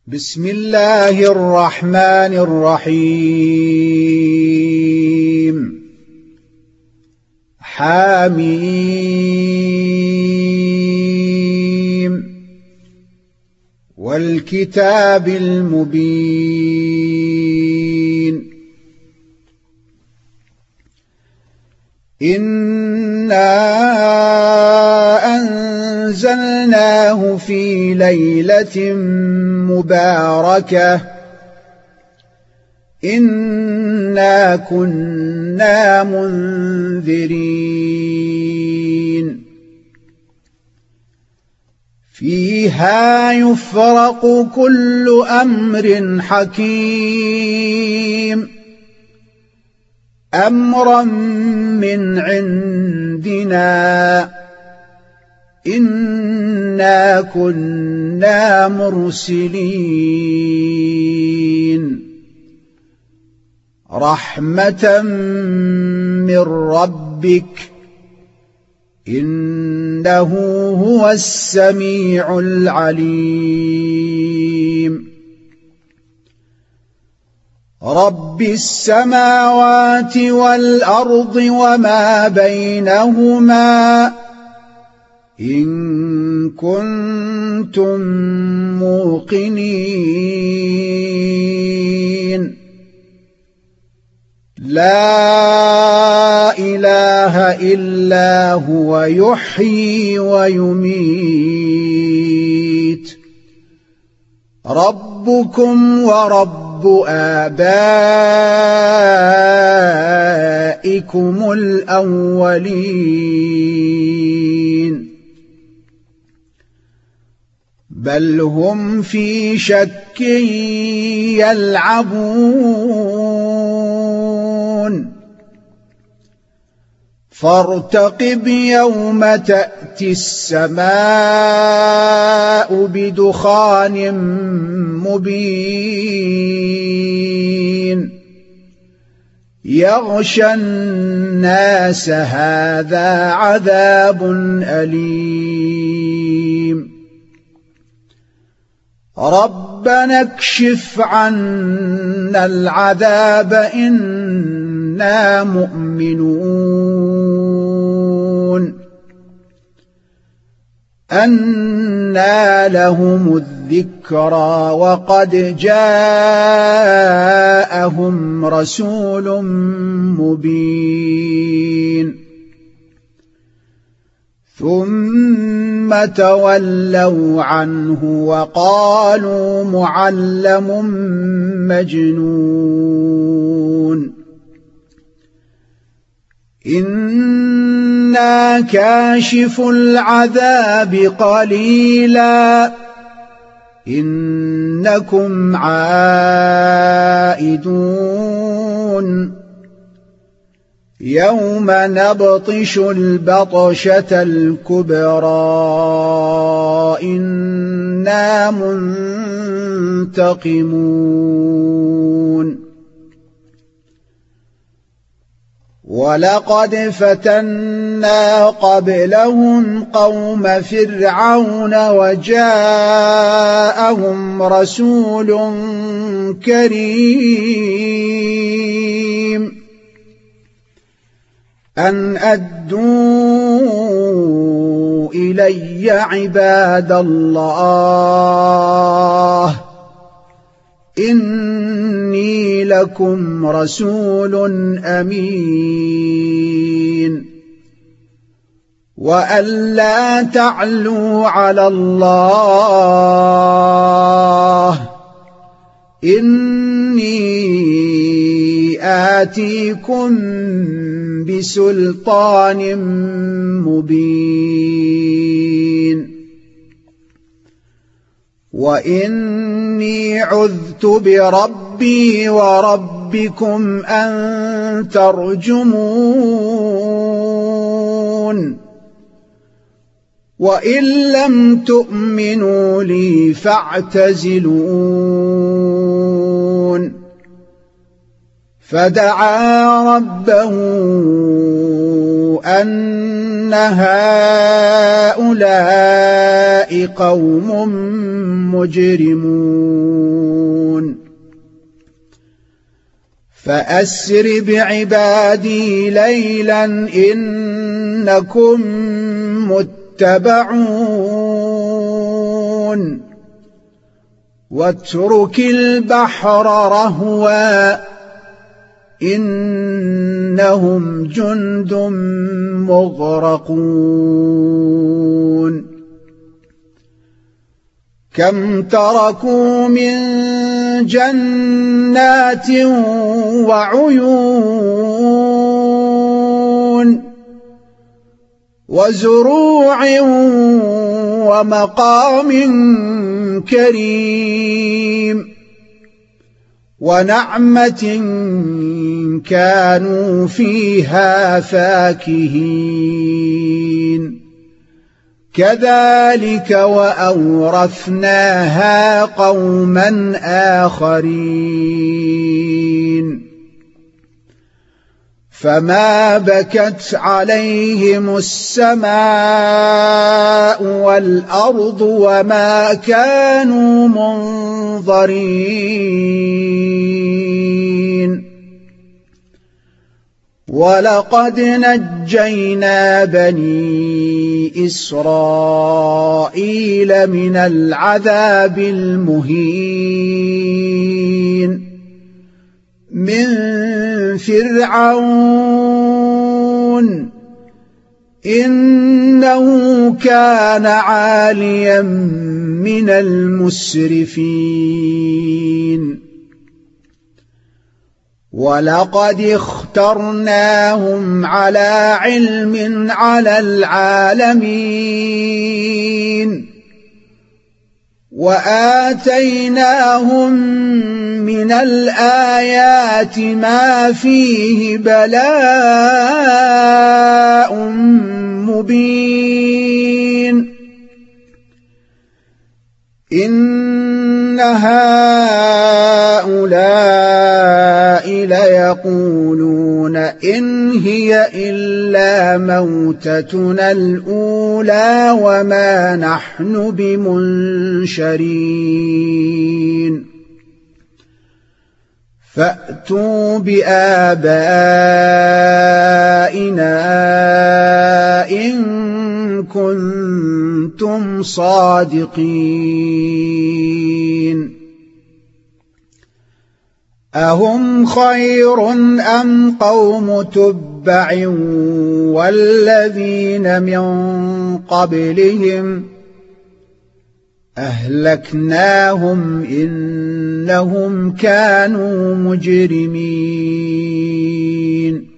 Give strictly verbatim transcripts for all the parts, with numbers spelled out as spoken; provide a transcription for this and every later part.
بسم الله الرحمن الرحيم حميم والكتاب المبين إنا أنزلناه في ليلة مباركة إنا كنا منذرين فيها يفرق كل أمر حكيم أمرا من عندنا إنا كنا مرسلين رحمة من ربك إنه هو السميع العليم رب السماوات والأرض وما بينهما إن كنتم موقنين لا إله إلا هو يحيي ويميت ربكم ورب آبائكم الأولين بل هم في شك يلعبون فارتقب يوم تأتي السماء بدخان مبين يغشى الناس هذا عذاب أليم ربنا اكشف عنا العذاب إنا مؤمنون أنى لهم الذكرى وقد جاءهم رسول مبين ثم تولوا عنه وقالوا معلم مجنون إنا كاشف العذاب قليلا إنكم عائدون يوم نبطش البطشة الكبرى إنا منتقمون ولقد فتنا قبلهم قوم فرعون وجاءهم رسول كريم أن أدوا إلي عباد الله إني لكم رسول أمين وأن لا تعلوا على الله إني آتيكم بسلطان مبين وإني عذت بربي وربكم أن ترجمون وإن لم تؤمنوا لي فاعتزلون فدعا ربه أن هؤلاء قوم مجرمون فأسر بعبادي ليلا إنكم متبعون واترك البحر رهوا إنهم جند مغرقون كم تركوا من جنات وعيون وزروع ومقام كريم ونعمة كانوا فيها فاكهين كذلك وأورثناها قوما آخرين فما بكت عليهم السماء والأرض وما كانوا منظرين ولقد نجينا بني إسرائيل من العذاب المهين من فرعون إنه كان عاليا من المسرفين ولقد اخترناهم على علم على العالمين وآتيناهم من الآيات ما فيه بلاء مبين إن هؤلاء ليقولون إن هي إلا موتتنا الأولى وما نحن بمنشرين فأتوا بآبائنا إن كنتم صادقين أهم خير أم قوم تبع والذين من قبلهم أهلكناهم إنهم كانوا مجرمين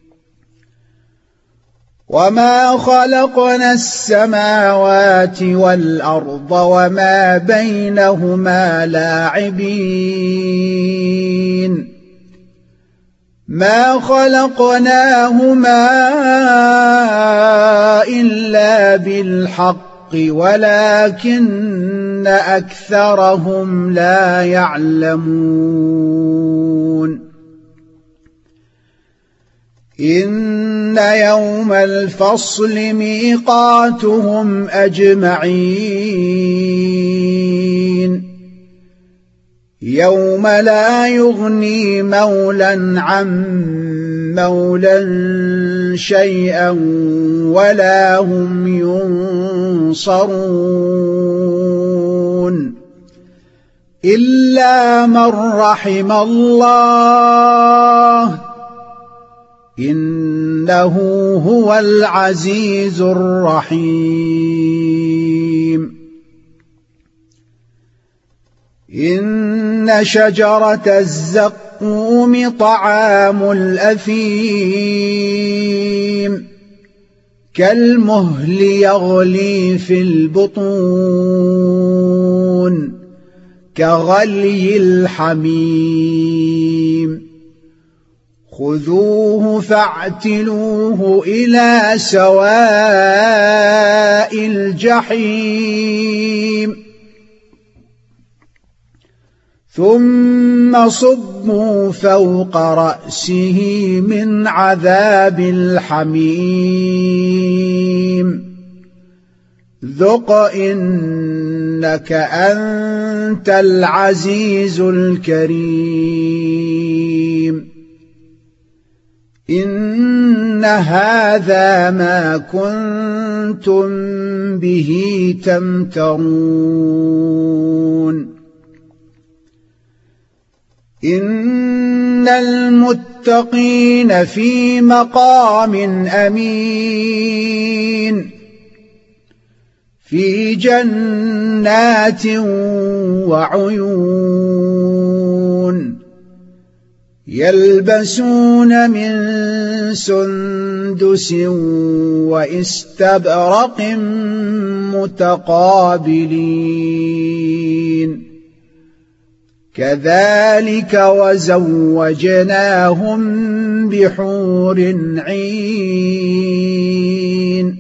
وما خلقنا السماوات والأرض وما بينهما لاعبين ما خلقناهما إلا بالحق ولكن أكثرهم لا يعلمون إن يوم الفصل ميقاتهم أجمعين يوم لا يغني مولا عن مولا شيئا ولا هم ينصرون إلا من رحم الله إنه هو العزيز الرحيم إن شجرة الزقوم طعام الأثيم كالمهل يغلي في البطون كغلي الحميم خذوه فاعتلوه إلى سواء الجحيم ثم ثم صبوا فوق رأسه من عذاب الحميم ذق إنك أنت العزيز الكريم إن هذا ما كنتم به تمترون إن المتقين في مقام أمين في جنات وعيون يلبسون من سندس واستبرق متقابلين كذلك وزوجناهم بحور عين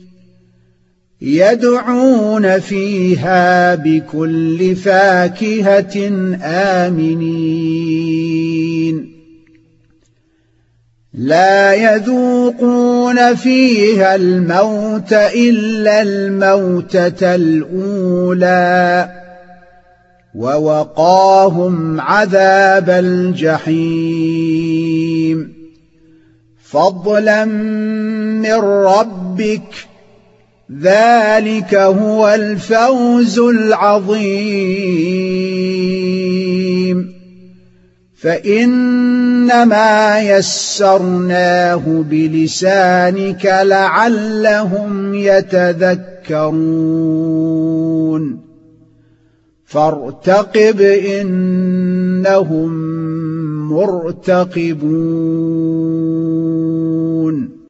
يدعون فيها بكل فاكهة آمنين لا يذوقون فيها الموت إلا الموتة الأولى ووقاهم عذاب الجحيم فضلا من ربك ذلك هو الفوز العظيم فإنما يسرناه بلسانك لعلهم يتذكرون فارتقب إنهم مرتقبون